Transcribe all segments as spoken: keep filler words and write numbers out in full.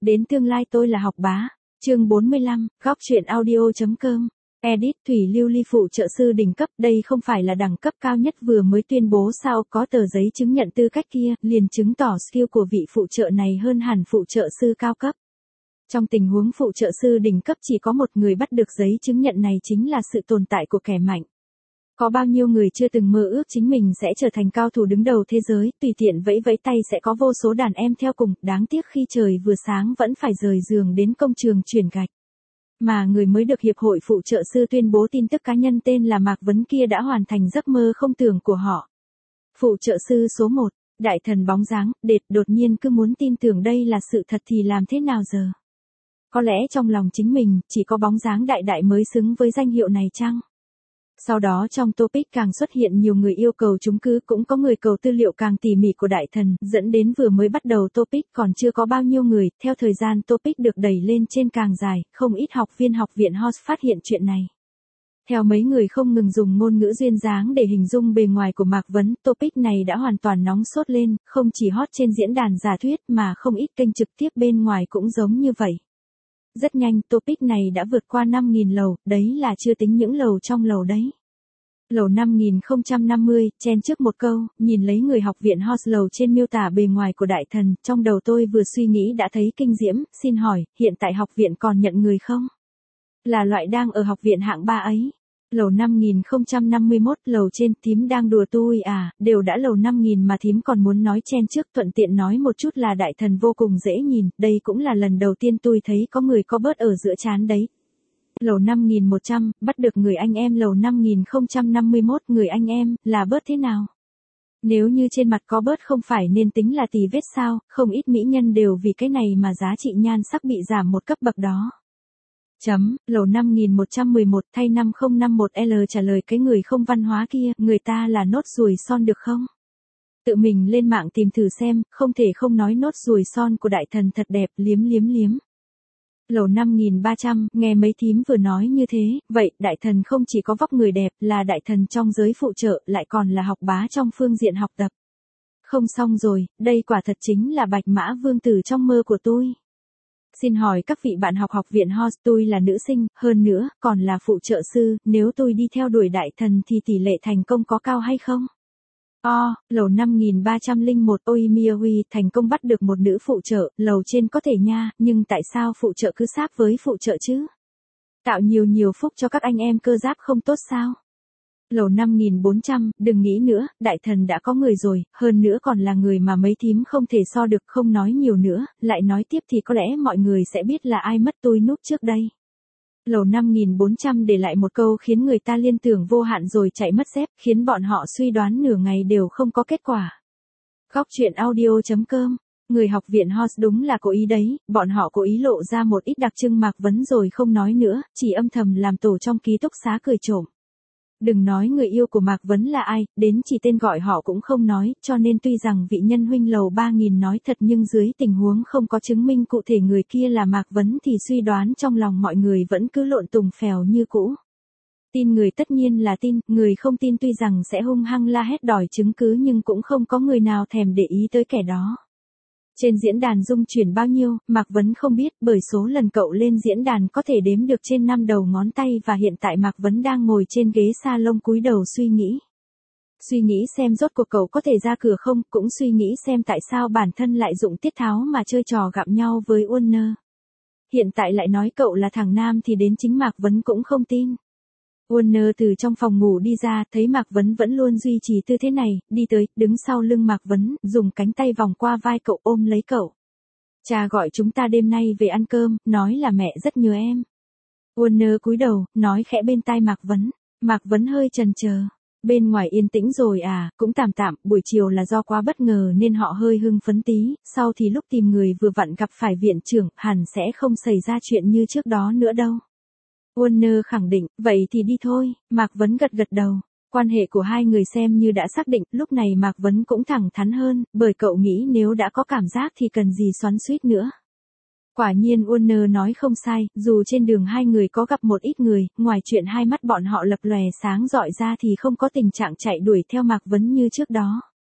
đến tương lai tôi là học bá. Chương bốn mươi lăm, góc truyện audio.com. Edit Thủy Lưu Ly phụ trợ sư đỉnh cấp, đây không phải là đẳng cấp cao nhất vừa mới tuyên bố sao, có tờ giấy chứng nhận tư cách kia, liền chứng tỏ skill của vị phụ trợ này hơn hẳn phụ trợ sư cao cấp. Trong tình huống phụ trợ sư đỉnh cấp chỉ có một người bắt được giấy chứng nhận này chính là sự tồn tại của kẻ mạnh. Có bao nhiêu người chưa từng mơ ước chính mình sẽ trở thành cao thủ đứng đầu thế giới, tùy tiện vẫy vẫy tay sẽ có vô số đàn em theo cùng, đáng tiếc khi trời vừa sáng vẫn phải rời giường đến công trường chuyển gạch. Mà người mới được Hiệp hội Phụ trợ sư tuyên bố tin tức cá nhân tên là Mạc Vấn kia đã hoàn thành giấc mơ không tưởng của họ. Phụ trợ sư số một, đại thần bóng dáng, đệt đột nhiên cứ muốn tin tưởng đây là sự thật thì làm thế nào giờ? Có lẽ trong lòng chính mình, chỉ có bóng dáng đại đại mới xứng với danh hiệu này chăng? Sau đó trong topic càng xuất hiện nhiều người yêu cầu chứng cứ, cũng có người cầu tư liệu càng tỉ mỉ của đại thần, dẫn đến vừa mới bắt đầu topic còn chưa có bao nhiêu người, theo thời gian topic được đẩy lên trên càng dài, không ít học viên học viện Host phát hiện chuyện này. Theo mấy người không ngừng dùng ngôn ngữ duyên dáng để hình dung bề ngoài của Mạc Vấn, topic này đã hoàn toàn nóng sốt lên, không chỉ hot trên diễn đàn giả thuyết mà không ít kênh trực tiếp bên ngoài cũng giống như vậy. Rất nhanh, topic này đã vượt qua năm nghìn lầu, đấy là chưa tính những lầu trong lầu đấy. Lầu năm nghìn không trăm năm mươi, chen trước một câu, nhìn lấy người học viện Host lầu trên miêu tả bề ngoài của đại thần, trong đầu tôi vừa suy nghĩ đã thấy kinh diễm, xin hỏi, hiện tại học viện còn nhận người không? Là loại đang ở học viện hạng ba ấy. Lầu năm nghìn không trăm năm mươi mốt, lầu trên, thím đang đùa tôi à, đều đã lầu năm nghìn mà thím còn muốn nói chen trước, thuận tiện nói một chút là đại thần vô cùng dễ nhìn, đây cũng là lần đầu tiên tôi thấy có người có bớt ở giữa trán đấy. Lầu năm nghìn một trăm, bắt được người anh em lầu năm nghìn không trăm năm mươi mốt, người anh em, là bớt thế nào? Nếu như trên mặt có bớt không phải nên tính là tì vết sao, không ít mỹ nhân đều vì cái này mà giá trị nhan sắc bị giảm một cấp bậc đó. Chấm, lầu năm nghìn một trăm mười một thay năm không năm một L trả lời cái người không văn hóa kia, người ta là nốt ruồi son được không? Tự mình lên mạng tìm thử xem, không thể không nói nốt ruồi son của đại thần thật đẹp, liếm liếm liếm. Lầu năm nghìn ba trăm, nghe mấy thím vừa nói như thế, vậy, đại thần không chỉ có vóc người đẹp, là đại thần trong giới phụ trợ, lại còn là học bá trong phương diện học tập. Không xong rồi, đây quả thật chính là bạch mã vương tử trong mơ của tôi. Xin hỏi các vị bạn học học viện Host, tôi là nữ sinh, hơn nữa, còn là phụ trợ sư, nếu tôi đi theo đuổi đại thần thì tỷ lệ thành công có cao hay không? O, lầu năm nghìn ba trăm lẻ một, ôi Miahui, thành công bắt được một nữ phụ trợ, lầu trên có thể nha, nhưng tại sao phụ trợ cứ sáp với phụ trợ chứ? Tạo nhiều nhiều phúc cho các anh em cơ giáp không tốt sao? Lầu năm nghìn bốn trăm, đừng nghĩ nữa, đại thần đã có người rồi, hơn nữa còn là người mà mấy thím không thể so được, không nói nhiều nữa, lại nói tiếp thì có lẽ mọi người sẽ biết là ai mất tôi núp trước đây. Lầu năm nghìn bốn trăm để lại một câu khiến người ta liên tưởng vô hạn rồi chạy mất dép, khiến bọn họ suy đoán nửa ngày đều không có kết quả. Góc truyện audio.com. Người học viện Host đúng là cố ý đấy, bọn họ cố ý lộ ra một ít đặc trưng Mạc Vấn rồi không nói nữa, chỉ âm thầm làm tổ trong ký túc xá cười trộm. Đừng nói người yêu của Mạc Vấn là ai, đến chỉ tên gọi họ cũng không nói, cho nên tuy rằng vị nhân huynh lầu ba nghìn nói thật nhưng dưới tình huống không có chứng minh cụ thể người kia là Mạc Vấn thì suy đoán trong lòng mọi người vẫn cứ lộn tùng phèo như cũ. Tin người tất nhiên là tin, người không tin tuy rằng sẽ hung hăng la hét đòi chứng cứ nhưng cũng không có người nào thèm để ý tới kẻ đó. Trên diễn đàn dung chuyển bao nhiêu, Mạc Vấn không biết, bởi số lần cậu lên diễn đàn có thể đếm được trên năm đầu ngón tay và hiện tại Mạc Vấn đang ngồi trên ghế salon cúi đầu suy nghĩ. Suy nghĩ xem rốt cuộc cậu có thể ra cửa không, cũng suy nghĩ xem tại sao bản thân lại dụng tiết tháo mà chơi trò gặm nhau với Warner. Hiện tại lại nói cậu là thằng nam thì đến chính Mạc Vấn cũng không tin. Warner từ trong phòng ngủ đi ra, thấy Mạc Vấn vẫn luôn duy trì tư thế này, đi tới, đứng sau lưng Mạc Vấn, dùng cánh tay vòng qua vai cậu ôm lấy cậu. Cha gọi chúng ta đêm nay về ăn cơm, nói là mẹ rất nhớ em. Warner cúi đầu, nói khẽ bên tai Mạc Vấn. Mạc Vấn hơi chần chờ. Bên ngoài yên tĩnh rồi à, cũng tạm tạm, buổi chiều là do quá bất ngờ nên họ hơi hưng phấn tí, sau thì lúc tìm người vừa vặn gặp phải viện trưởng, hẳn sẽ không xảy ra chuyện như trước đó nữa đâu. Warner khẳng định, vậy thì đi thôi, Mạc Vấn gật gật đầu. Quan hệ của hai người xem như đã xác định, lúc này Mạc Vấn cũng thẳng thắn hơn, bởi cậu nghĩ nếu đã có cảm giác thì cần gì xoắn xuýt nữa. Quả nhiên Warner nói không sai, dù trên đường hai người có gặp một ít người, ngoài chuyện hai mắt bọn họ lập lòe sáng rọi ra thì không có tình trạng chạy đuổi theo Mạc Vấn như trước đó.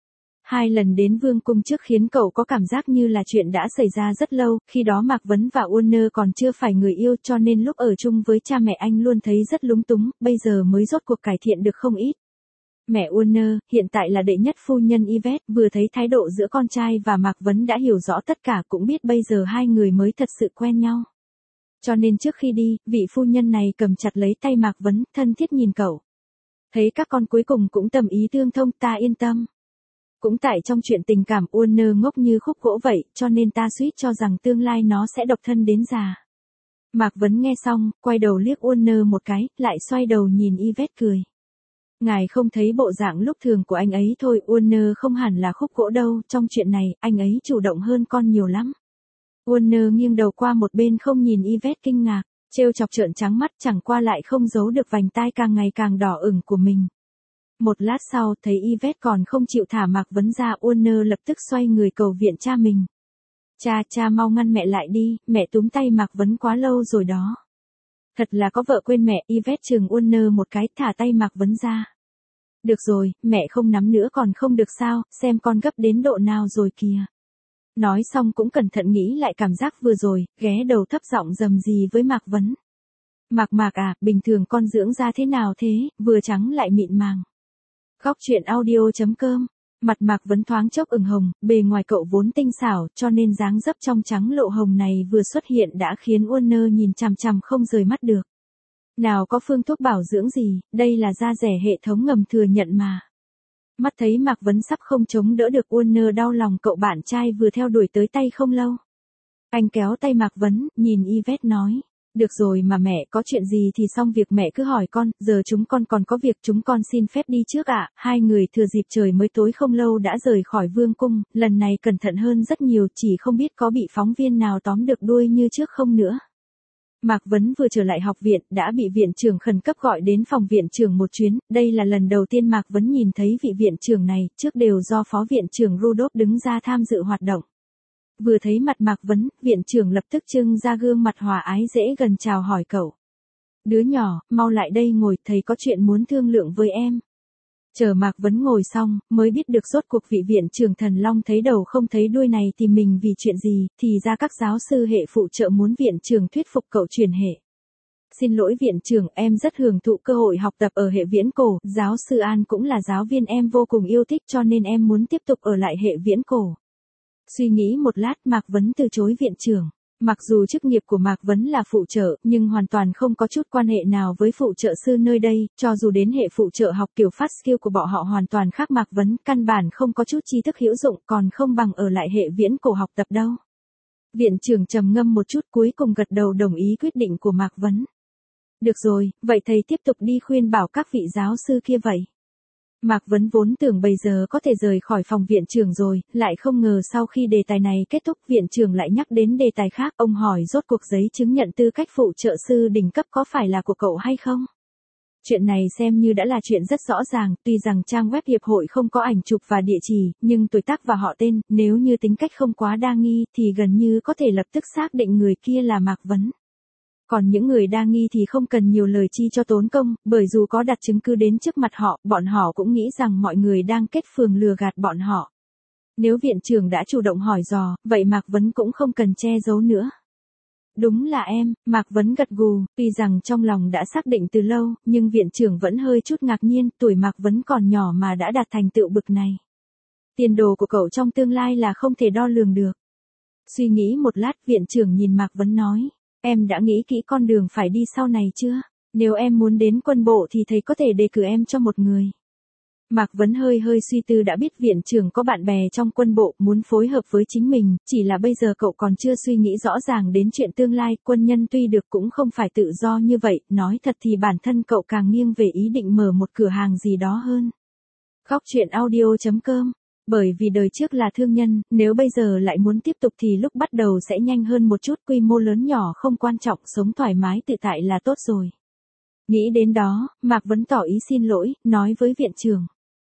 Hai lần đến vương cung trước khiến cậu có cảm giác như là chuyện đã xảy ra rất lâu, khi đó Mạc Vấn và Warner còn chưa phải người yêu cho nên lúc ở chung với cha mẹ anh luôn thấy rất lúng túng, bây giờ mới rốt cuộc cải thiện được không ít. Mẹ Warner, hiện tại là đệ nhất phu nhân Yvette, vừa thấy thái độ giữa con trai và Mạc Vấn đã hiểu rõ tất cả, cũng biết bây giờ hai người mới thật sự quen nhau. Cho nên trước khi đi, vị phu nhân này cầm chặt lấy tay Mạc Vấn, thân thiết nhìn cậu. Thấy các con cuối cùng cũng tầm ý tương thông, ta yên tâm. Cũng tại trong chuyện tình cảm Warner ngốc như khúc gỗ vậy, cho nên ta suýt cho rằng tương lai nó sẽ độc thân đến già. Mạc Vấn nghe xong, quay đầu liếc Warner một cái, lại xoay đầu nhìn Yvette cười. Ngài không thấy bộ dạng lúc thường của anh ấy thôi, Warner không hẳn là khúc gỗ đâu, trong chuyện này, anh ấy chủ động hơn con nhiều lắm. Warner nghiêng đầu qua một bên không nhìn Yvette kinh ngạc, trêu chọc trợn trắng mắt, chẳng qua lại không giấu được vành tai càng ngày càng đỏ ửng của mình. Một lát sau, thấy Yvette còn không chịu thả Mạc Vấn ra, Warner lập tức xoay người cầu viện cha mình. Cha, cha mau ngăn mẹ lại đi, mẹ túm tay Mạc Vấn quá lâu rồi đó. Thật là có vợ quên mẹ, Yvette chừng Warner một cái, thả tay Mạc Vấn ra. Được rồi, mẹ không nắm nữa còn không được sao, xem con gấp đến độ nào rồi kìa. Nói xong cũng cẩn thận nghĩ lại cảm giác vừa rồi, ghé đầu thấp giọng rầm rì với Mạc Vấn. Mạc Mạc à, bình thường con dưỡng da thế nào thế, vừa trắng lại mịn màng. Góc truyện audio chấm com. Mặt Mạc Vấn thoáng chốc ửng hồng, bề ngoài cậu vốn tinh xảo, cho nên dáng dấp trong trắng lộ hồng này vừa xuất hiện đã khiến Warner nhìn chằm chằm không rời mắt được. Nào có phương thuốc bảo dưỡng gì, đây là da rẻ hệ thống ngầm thừa nhận mà. Mắt thấy Mạc Vấn sắp không chống đỡ được, Warner đau lòng cậu bạn trai vừa theo đuổi tới tay không lâu. Anh kéo tay Mạc Vấn, nhìn Yvette nói. Được rồi mà mẹ, có chuyện gì thì xong việc mẹ cứ hỏi con, giờ chúng con còn có việc, chúng con xin phép đi trước ạ. Hai người thừa dịp trời mới tối không lâu đã rời khỏi vương cung, lần này cẩn thận hơn rất nhiều, chỉ không biết có bị phóng viên nào tóm được đuôi như trước không nữa. Mạc Vấn vừa trở lại học viện, đã bị viện trưởng khẩn cấp gọi đến phòng viện trưởng một chuyến, đây là lần đầu tiên Mạc Vấn nhìn thấy vị viện trưởng này, trước đều do phó viện trưởng Rudolph đứng ra tham dự hoạt động. Vừa thấy mặt Mạc Vấn, viện trưởng lập tức trưng ra gương mặt hòa ái dễ gần chào hỏi cậu. Đứa nhỏ, mau lại đây ngồi, thầy có chuyện muốn thương lượng với em. Chờ Mạc Vấn ngồi xong, mới biết được rốt cuộc vị viện trưởng Thần Long thấy đầu không thấy đuôi này tìm mình vì chuyện gì, thì ra các giáo sư hệ phụ trợ muốn viện trưởng thuyết phục cậu chuyển hệ. Xin lỗi viện trưởng, em rất hưởng thụ cơ hội học tập ở hệ viễn cổ, giáo sư An cũng là giáo viên em vô cùng yêu thích cho nên em muốn tiếp tục ở lại hệ viễn cổ. Suy nghĩ một lát, Mạc Vấn từ chối viện trưởng. Mặc dù chức nghiệp của Mạc Vấn là phụ trợ, nhưng hoàn toàn không có chút quan hệ nào với phụ trợ sư nơi đây, cho dù đến hệ phụ trợ học kiểu fast skill của bọn họ hoàn toàn khác Mạc Vấn, căn bản không có chút tri thức hữu dụng, còn không bằng ở lại hệ viễn cổ học tập đâu. Viện trưởng trầm ngâm một chút cuối cùng gật đầu đồng ý quyết định của Mạc Vấn. Được rồi, vậy thầy tiếp tục đi khuyên bảo các vị giáo sư kia vậy. Mạc Vấn vốn tưởng bây giờ có thể rời khỏi phòng viện trưởng rồi, lại không ngờ sau khi đề tài này kết thúc viện trưởng lại nhắc đến đề tài khác. Ông hỏi rốt cuộc giấy chứng nhận tư cách phụ trợ sư đỉnh cấp có phải là của cậu hay không? Chuyện này xem như đã là chuyện rất rõ ràng, tuy rằng trang web hiệp hội không có ảnh chụp và địa chỉ, nhưng tuổi tác và họ tên, nếu như tính cách không quá đa nghi thì gần như có thể lập tức xác định người kia là Mạc Vấn. Còn những người đa nghi thì không cần nhiều lời chi cho tốn công, bởi dù có đặt chứng cứ đến trước mặt họ, bọn họ cũng nghĩ rằng mọi người đang kết phường lừa gạt bọn họ. Nếu viện trưởng đã chủ động hỏi dò, vậy Mạc Vấn cũng không cần che giấu nữa. Đúng là em, Mạc Vấn gật gù, tuy rằng trong lòng đã xác định từ lâu, nhưng viện trưởng vẫn hơi chút ngạc nhiên, tuổi Mạc Vấn còn nhỏ mà đã đạt thành tựu bực này. Tiền đồ của cậu trong tương lai là không thể đo lường được. Suy nghĩ một lát, viện trưởng nhìn Mạc Vấn nói. Em đã nghĩ kỹ con đường phải đi sau này chưa? Nếu em muốn đến quân bộ thì thầy có thể đề cử em cho một người. Mạc Vấn hơi hơi suy tư, đã biết viện trưởng có bạn bè trong quân bộ muốn phối hợp với chính mình, chỉ là bây giờ cậu còn chưa suy nghĩ rõ ràng đến chuyện tương lai, quân nhân tuy được cũng không phải tự do như vậy, nói thật thì bản thân cậu càng nghiêng về ý định mở một cửa hàng gì đó hơn. Góc truyện audio chấm com. Bởi vì đời trước là thương nhân, nếu bây giờ lại muốn tiếp tục thì lúc bắt đầu sẽ nhanh hơn một chút, quy mô lớn nhỏ không quan trọng, sống thoải mái tự tại là tốt rồi. Nghĩ đến đó, Mạc Vấn tỏ ý xin lỗi, nói với viện trưởng.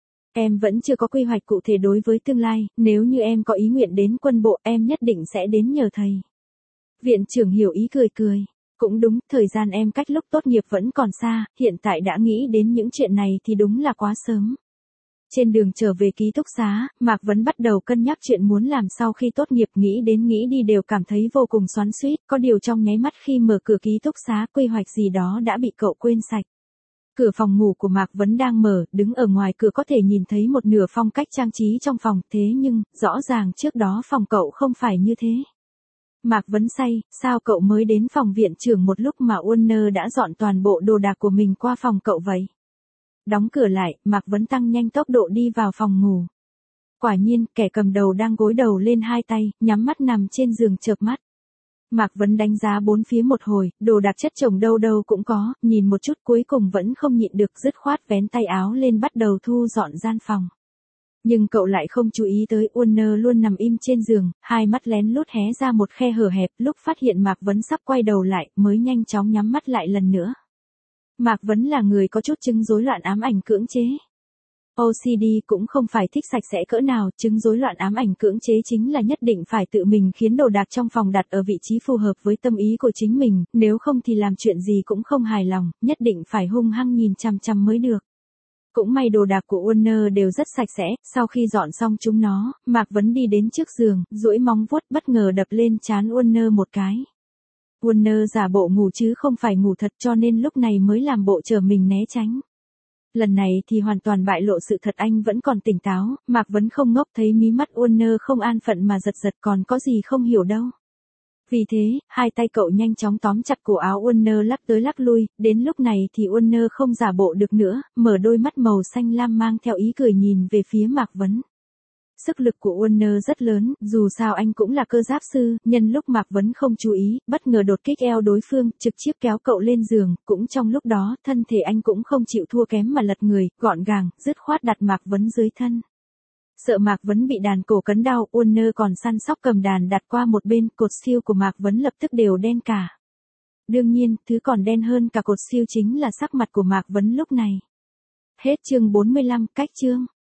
Em vẫn chưa có quy hoạch cụ thể đối với tương lai, nếu như em có ý nguyện đến quân bộ, em nhất định sẽ đến nhờ thầy. Viện trưởng hiểu ý cười cười. Cũng đúng, thời gian em cách lúc tốt nghiệp vẫn còn xa, hiện tại đã nghĩ đến những chuyện này thì đúng là quá sớm. Trên đường trở về ký túc xá, Mạc Vấn bắt đầu cân nhắc chuyện muốn làm sau khi tốt nghiệp, nghĩ đến nghĩ đi đều cảm thấy vô cùng xoắn xuýt, có điều trong nháy mắt khi mở cửa ký túc xá quy hoạch gì đó đã bị cậu quên sạch. Cửa phòng ngủ của Mạc Vấn đang mở, đứng ở ngoài cửa có thể nhìn thấy một nửa phong cách trang trí trong phòng, thế nhưng, rõ ràng trước đó phòng cậu không phải như thế. Mạc Vấn say, sao cậu mới đến phòng viện trưởng một lúc mà Warner đã dọn toàn bộ đồ đạc của mình qua phòng cậu vậy? Đóng cửa lại, Mạc Vấn tăng nhanh tốc độ đi vào phòng ngủ. Quả nhiên, kẻ cầm đầu đang gối đầu lên hai tay, nhắm mắt nằm trên giường chợp mắt. Mạc Vấn đánh giá bốn phía một hồi, đồ đạc chất chồng đâu đâu cũng có, nhìn một chút cuối cùng vẫn không nhịn được, dứt khoát vén tay áo lên bắt đầu thu dọn gian phòng. Nhưng cậu lại không chú ý tới Warner luôn nằm im trên giường, hai mắt lén lút hé ra một khe hở hẹp, lúc phát hiện Mạc Vấn sắp quay đầu lại, mới nhanh chóng nhắm mắt lại lần nữa. Mạc Vấn là người có chút chứng rối loạn ám ảnh cưỡng chế. ô xê đê cũng không phải thích sạch sẽ cỡ nào, chứng rối loạn ám ảnh cưỡng chế chính là nhất định phải tự mình khiến đồ đạc trong phòng đặt ở vị trí phù hợp với tâm ý của chính mình, nếu không thì làm chuyện gì cũng không hài lòng, nhất định phải hung hăng nhìn chằm chằm mới được. Cũng may đồ đạc của Warner đều rất sạch sẽ, sau khi dọn xong chúng nó, Mạc Vấn đi đến trước giường, duỗi móng vuốt bất ngờ đập lên trán Warner một cái. Warner giả bộ ngủ chứ không phải ngủ thật, cho nên lúc này mới làm bộ chờ mình né tránh. Lần này thì hoàn toàn bại lộ sự thật, anh vẫn còn tỉnh táo, Mạc Vấn không ngốc, thấy mí mắt Warner không an phận mà giật giật, còn có gì không hiểu đâu. Vì thế, hai tay cậu nhanh chóng tóm chặt cổ áo Warner lắc tới lắc lui, đến lúc này thì Warner không giả bộ được nữa, mở đôi mắt màu xanh lam mang theo ý cười nhìn về phía Mạc Vấn. Sức lực của Warner rất lớn, dù sao anh cũng là cơ giáp sư, nhân lúc Mạc Vấn không chú ý, bất ngờ đột kích eo đối phương, trực tiếp kéo cậu lên giường, cũng trong lúc đó, thân thể anh cũng không chịu thua kém mà lật người, gọn gàng, dứt khoát đặt Mạc Vấn dưới thân. Sợ Mạc Vấn bị đàn cổ cấn đau, Warner còn săn sóc cầm đàn đặt qua một bên, cột siêu của Mạc Vấn lập tức đều đen cả. Đương nhiên, thứ còn đen hơn cả cột siêu chính là sắc mặt của Mạc Vấn lúc này. Hết chương bốn mươi lăm, cách chương.